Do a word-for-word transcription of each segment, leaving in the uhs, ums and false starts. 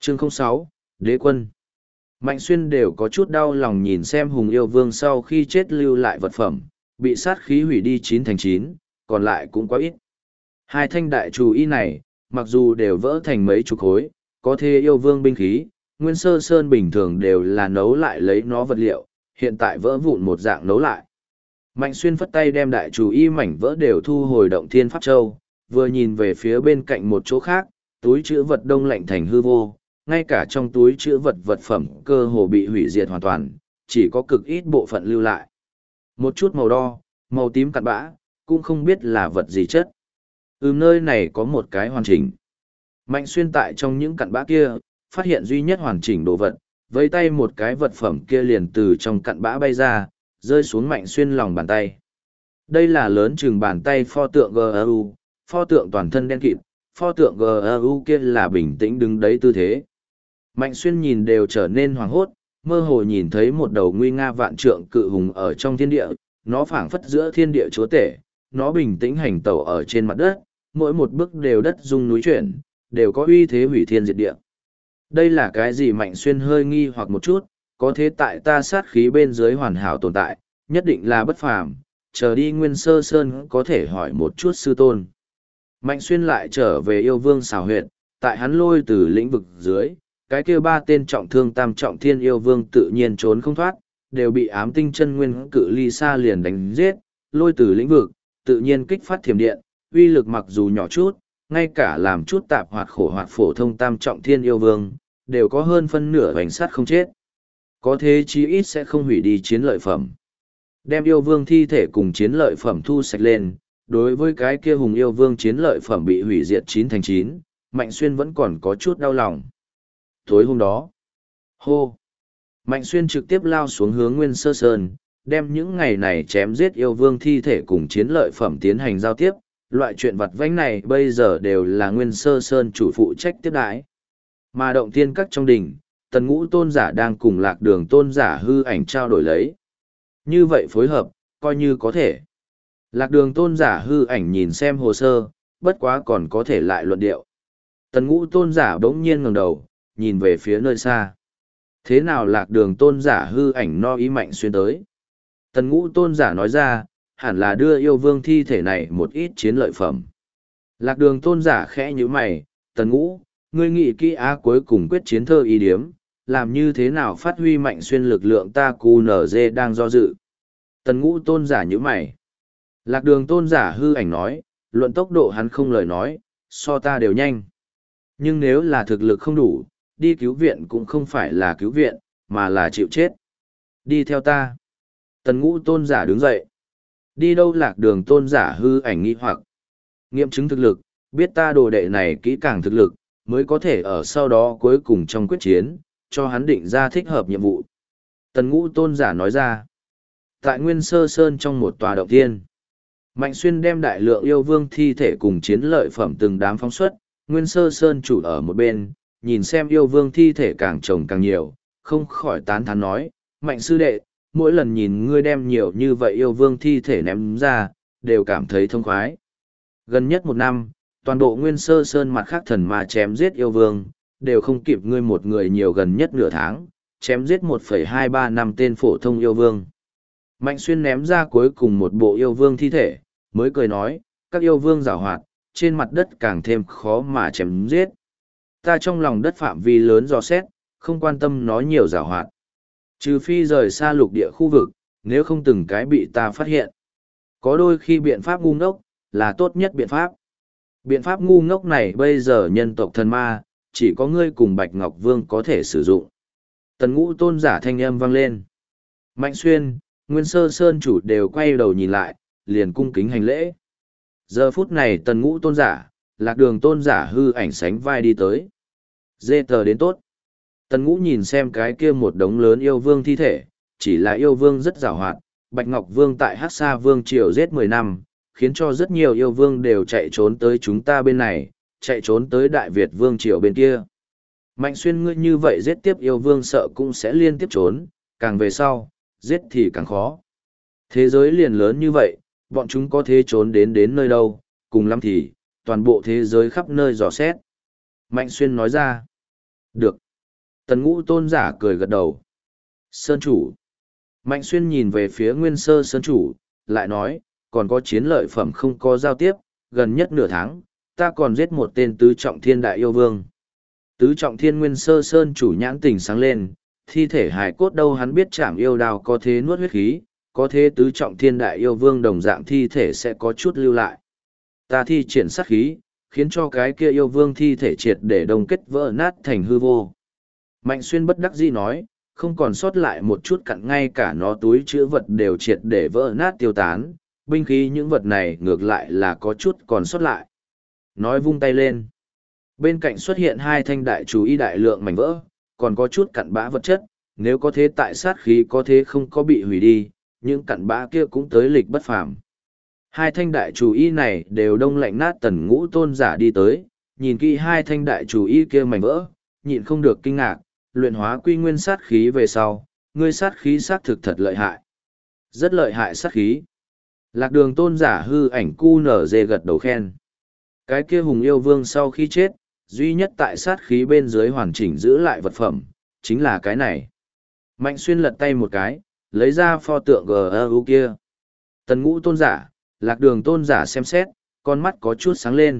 Chương không sáu, Đế quân. Mạnh Xuyên đều có chút đau lòng nhìn xem Hùng Yêu Vương sau khi chết lưu lại vật phẩm, bị sát khí hủy đi chín thành chín, còn lại cũng quá ít. Hai thanh đại chủ y này, mặc dù đều vỡ thành mấy chục khối, có thể Yêu Vương binh khí, Nguyên Sơ Sơn bình thường đều là nấu lại lấy nó vật liệu, hiện tại vỡ vụn một dạng nấu lại. Mạnh Xuyên phất tay đem đại chủ y mảnh vỡ đều thu hồi động thiên pháp châu, vừa nhìn về phía bên cạnh một chỗ khác, túi chữ vật đông lạnh thành hư vô, ngay cả trong túi chữ vật vật phẩm cơ hồ bị hủy diệt hoàn toàn, chỉ có cực ít bộ phận lưu lại. Một chút màu đo, màu tím cặn bã, cũng không biết là vật gì chất. Ừm nơi này có một cái hoàn chỉnh. Mạnh Xuyên tại trong những cặn bã kia, phát hiện duy nhất hoàn chỉnh đồ vật, vây tay một cái vật phẩm kia liền từ trong cặn bã bay ra, rơi xuống Mạnh Xuyên lòng bàn tay. Đây là lớn chừng bàn tay pho tượng giê e u, pho tượng toàn thân đen kịt, pho tượng giê e u kia là bình tĩnh đứng đấy tư thế. Mạnh Xuyên nhìn đều trở nên hoảng hốt, mơ hồ nhìn thấy một đầu nguy nga vạn trượng cự hùng ở trong thiên địa, nó phảng phất giữa thiên địa chúa tể, nó bình tĩnh hành tẩu ở trên mặt đất, mỗi một bước đều đất rung núi chuyển, đều có uy thế hủy thiên diệt địa. Đây là cái gì? Mạnh Xuyên hơi nghi hoặc một chút, có thế tại ta sát khí bên dưới hoàn hảo tồn tại, nhất định là bất phàm, chờ đi Nguyên Sơ Sơn có thể hỏi một chút sư tôn. Mạnh Xuyên lại trở về Yêu Vương xào huyệt, tại hắn lôi từ lĩnh vực dưới, cái kia ba tên trọng thương tam trọng thiên yêu vương tự nhiên trốn không thoát, đều bị ám tinh chân nguyên cự ly xa liền đánh giết, lôi từ lĩnh vực, tự nhiên kích phát thiểm điện, uy lực mặc dù nhỏ chút, ngay cả làm chút tạp hoạt khổ hoạt phổ thông tam trọng thiên yêu vương, đều có hơn phân nửa hoành sát không chết. Có thế chí ít sẽ không hủy đi chiến lợi phẩm. Đem yêu vương thi thể cùng chiến lợi phẩm thu sạch lên, đối với cái kia hùng yêu vương chiến lợi phẩm bị hủy diệt chín thành chín, Mạnh Xuyên vẫn còn có chút đau lòng. Tối hôm đó, hô, Mạnh Xuyên trực tiếp lao xuống hướng Nguyên Sơ Sơn, đem những ngày này chém giết yêu vương thi thể cùng chiến lợi phẩm tiến hành giao tiếp, loại chuyện vặt vãnh này bây giờ đều là Nguyên Sơ Sơn chủ phụ trách tiếp đãi. Mà động thiên các trong đình, Tần Ngũ tôn giả đang cùng Lạc Đường tôn giả hư ảnh trao đổi lấy. Như vậy phối hợp, coi như có thể. Lạc Đường tôn giả hư ảnh nhìn xem hồ sơ, bất quá còn có thể lại luận điệu. Tần Ngũ tôn giả bỗng nhiên ngẩng đầu, nhìn về phía nơi xa. Thế nào? Lạc Đường tôn giả hư ảnh no ý Mạnh Xuyên tới. Tần Ngũ tôn giả nói ra, hẳn là đưa yêu vương thi thể này một ít chiến lợi phẩm. Lạc Đường tôn giả khẽ nhíu mày, Tần Ngũ, ngươi nghĩ kỹ á, cuối cùng quyết chiến thơ ý điếm, làm như thế nào phát huy Mạnh Xuyên lực lượng ta cu nở dê đang do dự. Tần Ngũ tôn giả nhíu mày. Lạc Đường tôn giả hư ảnh nói, luận tốc độ hắn không lời nói, so ta đều nhanh. Nhưng nếu là thực lực không đủ, đi cứu viện cũng không phải là cứu viện, mà là chịu chết. Đi theo ta. Tần Ngũ tôn giả đứng dậy. Đi đâu? Lạc Đường tôn giả hư ảnh nghi hoặc. Nghiệm chứng thực lực, biết ta đồ đệ này kỹ càng thực lực, mới có thể ở sau đó cuối cùng trong quyết chiến, cho hắn định ra thích hợp nhiệm vụ. Tần Ngũ tôn giả nói ra. Tại Nguyên Sơ Sơn trong một tòa động thiên, Mạnh Xuyên đem đại lượng yêu vương thi thể cùng chiến lợi phẩm từng đám phóng xuất, Nguyên Sơ Sơn chủ ở một bên, nhìn xem yêu vương thi thể càng trồng càng nhiều, không khỏi tán thán nói, Mạnh sư đệ, mỗi lần nhìn ngươi đem nhiều như vậy yêu vương thi thể ném ra, đều cảm thấy thông khoái. Gần nhất một năm, toàn bộ Nguyên Sơ Sơn mặt khác thần mà chém giết yêu vương, đều không kịp ngươi một người nhiều gần nhất nửa tháng, chém giết một phẩy hai ba năm tên phổ thông yêu vương. Mạnh Xuyên ném ra cuối cùng một bộ yêu vương thi thể, mới cười nói, các yêu vương giảo hoạt, trên mặt đất càng thêm khó mà chém giết. Ta trong lòng đất phạm vi lớn dò xét, không quan tâm nó nhiều giảo hoạt. Trừ phi rời xa lục địa khu vực, nếu không từng cái bị ta phát hiện. Có đôi khi biện pháp ngu ngốc, là tốt nhất biện pháp. Biện pháp ngu ngốc này bây giờ nhân tộc thần ma, chỉ có ngươi cùng Bạch Ngọc Vương có thể sử dụng. Tần Ngũ tôn giả thanh âm vang lên. Mạnh Xuyên, Nguyên Sơ Sơn chủ đều quay đầu nhìn lại, liền cung kính hành lễ. Giờ phút này Tần Ngũ tôn giả, Lạc Đường tôn giả hư ảnh sánh vai đi tới. Dê tờ đến tốt. Tần Ngũ nhìn xem cái kia một đống lớn yêu vương thi thể, chỉ là yêu vương rất giàu hoạt, Bạch Ngọc Vương tại Hắc Sa Vương triều giết mười năm, khiến cho rất nhiều yêu vương đều chạy trốn tới chúng ta bên này, chạy trốn tới Đại Việt Vương triều bên kia. Mạnh Xuyên ngươi như vậy giết tiếp yêu vương sợ cũng sẽ liên tiếp trốn, càng về sau, giết thì càng khó. Thế giới liền lớn như vậy, bọn chúng có thể trốn đến đến nơi đâu, cùng lắm thì, toàn bộ thế giới khắp nơi dò xét. Mạnh Xuyên nói ra, Được. Tần ngũ tôn giả cười gật đầu. Sơn chủ. Mạnh xuyên nhìn về phía nguyên sơ sơn chủ, lại nói, còn có chiến lợi phẩm không có giao tiếp, gần nhất nửa tháng, ta còn giết một tên tứ trọng thiên đại yêu vương. Tứ trọng thiên nguyên sơ sơn chủ nhãn tình sáng lên, thi thể hài cốt đâu hắn biết chạm yêu đào có thế nuốt huyết khí, có thế tứ trọng thiên đại yêu vương đồng dạng thi thể sẽ có chút lưu lại. Ta thi triển sát khí, khiến cho cái kia yêu vương thi thể triệt để đông kết vỡ nát thành hư vô. Mạnh xuyên bất đắc dĩ nói, không còn sót lại một chút cặn, ngay cả nó túi chữ vật đều triệt để vỡ nát tiêu tán, binh khí những vật này ngược lại là có chút còn sót lại. Nói vung tay lên. Bên cạnh xuất hiện hai thanh đại chú ý đại lượng mảnh vỡ, còn có chút cặn bã vật chất, nếu có thế tại sát khí có thế không có bị hủy đi, những cặn bã kia cũng tới lịch bất phàm. Hai thanh đại chủ y này đều đông lạnh nát tần ngũ tôn giả đi tới, nhìn kỹ hai thanh đại chủ y kia mảnh vỡ, nhịn không được kinh ngạc, luyện hóa quy nguyên sát khí về sau, ngươi sát khí sát thực thật lợi hại. Rất lợi hại sát khí. Lạc đường tôn giả hư ảnh cu nở dê gật đầu khen. Cái kia hùng yêu vương sau khi chết, duy nhất tại sát khí bên dưới hoàn chỉnh giữ lại vật phẩm, chính là cái này. Mạnh xuyên lật tay một cái, lấy ra pho tượng giê e u kia. Tần ngũ tôn giả, lạc đường tôn giả xem xét, con mắt có chút sáng lên.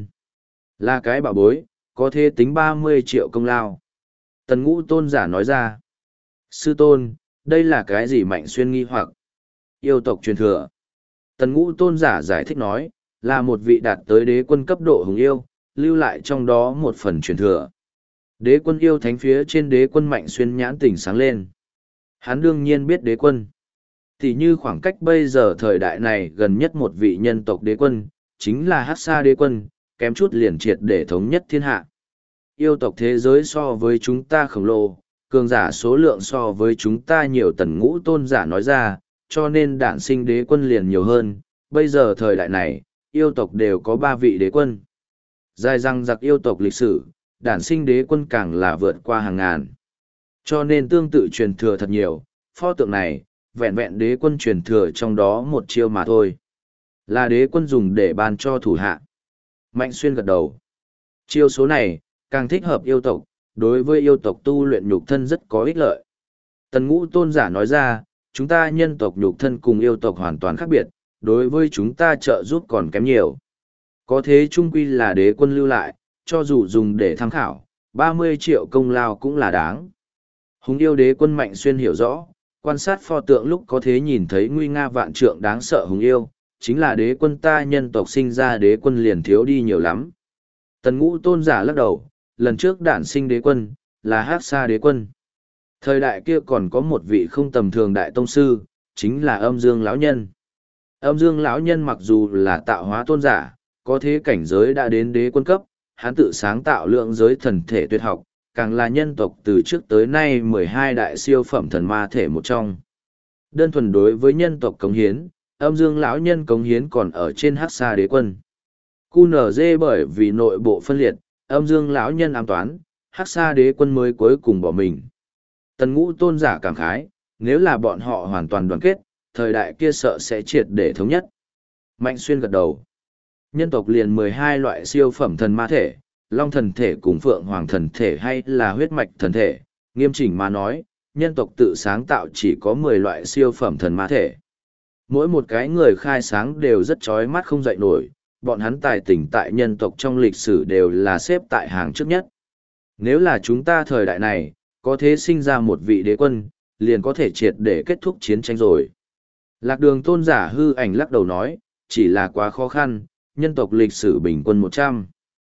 Là cái bảo bối, có thể tính ba mươi triệu công lao. Tần ngũ tôn giả nói ra. Sư tôn, đây là cái gì Mạnh xuyên nghi hoặc? Yêu tộc truyền thừa. Tần ngũ tôn giả giải thích nói, là một vị đạt tới đế quân cấp độ hùng yêu, lưu lại trong đó một phần truyền thừa. Đế quân yêu thánh phía trên đế quân Mạnh xuyên nhãn tỉnh sáng lên. Hắn đương nhiên biết đế quân. Thì như khoảng cách bây giờ thời đại này gần nhất một vị nhân tộc đế quân, chính là Hắc Sa đế quân, kém chút liền triệt để thống nhất thiên hạ. Yêu tộc thế giới so với chúng ta khổng lồ, cường giả số lượng so với chúng ta nhiều, tần ngũ tôn giả nói ra, cho nên đản sinh đế quân liền nhiều hơn. Bây giờ thời đại này, yêu tộc đều có ba vị đế quân. Dài răng giặc yêu tộc lịch sử, đản sinh đế quân càng là vượt qua hàng ngàn. Cho nên tương tự truyền thừa thật nhiều, pho tượng này, vẹn vẹn đế quân truyền thừa trong đó một chiêu mà thôi. Là đế quân dùng để ban cho thủ hạ. Mạnh xuyên gật đầu. Chiêu số này, càng thích hợp yêu tộc, đối với yêu tộc tu luyện nhục thân rất có ích lợi. Tần ngũ tôn giả nói ra, chúng ta nhân tộc nhục thân cùng yêu tộc hoàn toàn khác biệt, đối với chúng ta trợ giúp còn kém nhiều. Có thế trung quy là đế quân lưu lại, cho dù dùng để tham khảo, ba mươi triệu công lao cũng là đáng. Hùng yêu đế quân Mạnh xuyên hiểu rõ, quan sát pho tượng lúc có thế nhìn thấy nguy nga vạn trượng đáng sợ hùng yêu, chính là đế quân ta nhân tộc sinh ra đế quân liền thiếu đi nhiều lắm. Tần ngũ tôn giả lắc đầu, lần trước đản sinh đế quân, là Hắc Sa đế quân. Thời đại kia còn có một vị không tầm thường đại tông sư, chính là Âm Dương lão nhân. Âm Dương lão nhân mặc dù là tạo hóa tôn giả, có thế cảnh giới đã đến đế quân cấp, hắn tự sáng tạo lượng giới thần thể tuyệt học, càng là nhân tộc từ trước tới nay mười hai đại siêu phẩm thần ma thể một trong. Đơn thuần đối với nhân tộc cống hiến, Âm Dương lão nhân cống hiến còn ở trên Hắc Sa đế quân. quy en giê bởi vì nội bộ phân liệt, Âm Dương lão nhân ám toán, Hắc Sa đế quân mới cuối cùng bỏ mình. Tần ngũ tôn giả cảm khái, nếu là bọn họ hoàn toàn đoàn kết, thời đại kia sợ sẽ triệt để thống nhất. Mạnh xuyên gật đầu. Nhân tộc liền mười hai loại siêu phẩm thần ma thể, long thần thể cùng phượng hoàng thần thể hay là huyết mạch thần thể, nghiêm chỉnh mà nói, nhân tộc tự sáng tạo chỉ có mười loại siêu phẩm thần ma thể. Mỗi một cái người khai sáng đều rất chói mắt không dậy nổi, bọn hắn tài tình tại nhân tộc trong lịch sử đều là xếp tại hàng trước nhất. Nếu là chúng ta thời đại này, có thể sinh ra một vị đế quân, liền có thể triệt để kết thúc chiến tranh rồi. Lạc đường tôn giả hư ảnh lắc đầu nói, chỉ là quá khó khăn, nhân tộc lịch sử bình quân một trăm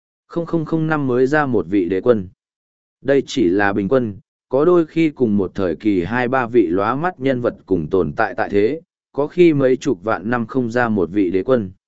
nghìn năm mới ra một vị đế quân. Đây chỉ là bình quân, có đôi khi cùng một thời kỳ hai ba vị lóa mắt nhân vật cùng tồn tại tại thế, có khi mấy chục vạn năm không ra một vị đế quân.